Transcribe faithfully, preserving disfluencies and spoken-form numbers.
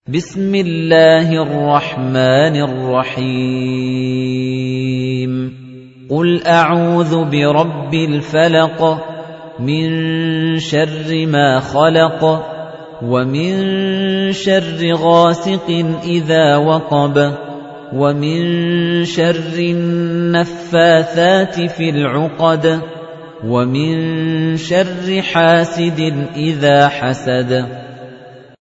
بسم الله الرحمن الرحيم قل أعوذ برب الفلق من شر ما خلق ومن شر غاسق إذا وقب ومن شر النفاثات في العقد ومن شر حاسد إذا حسد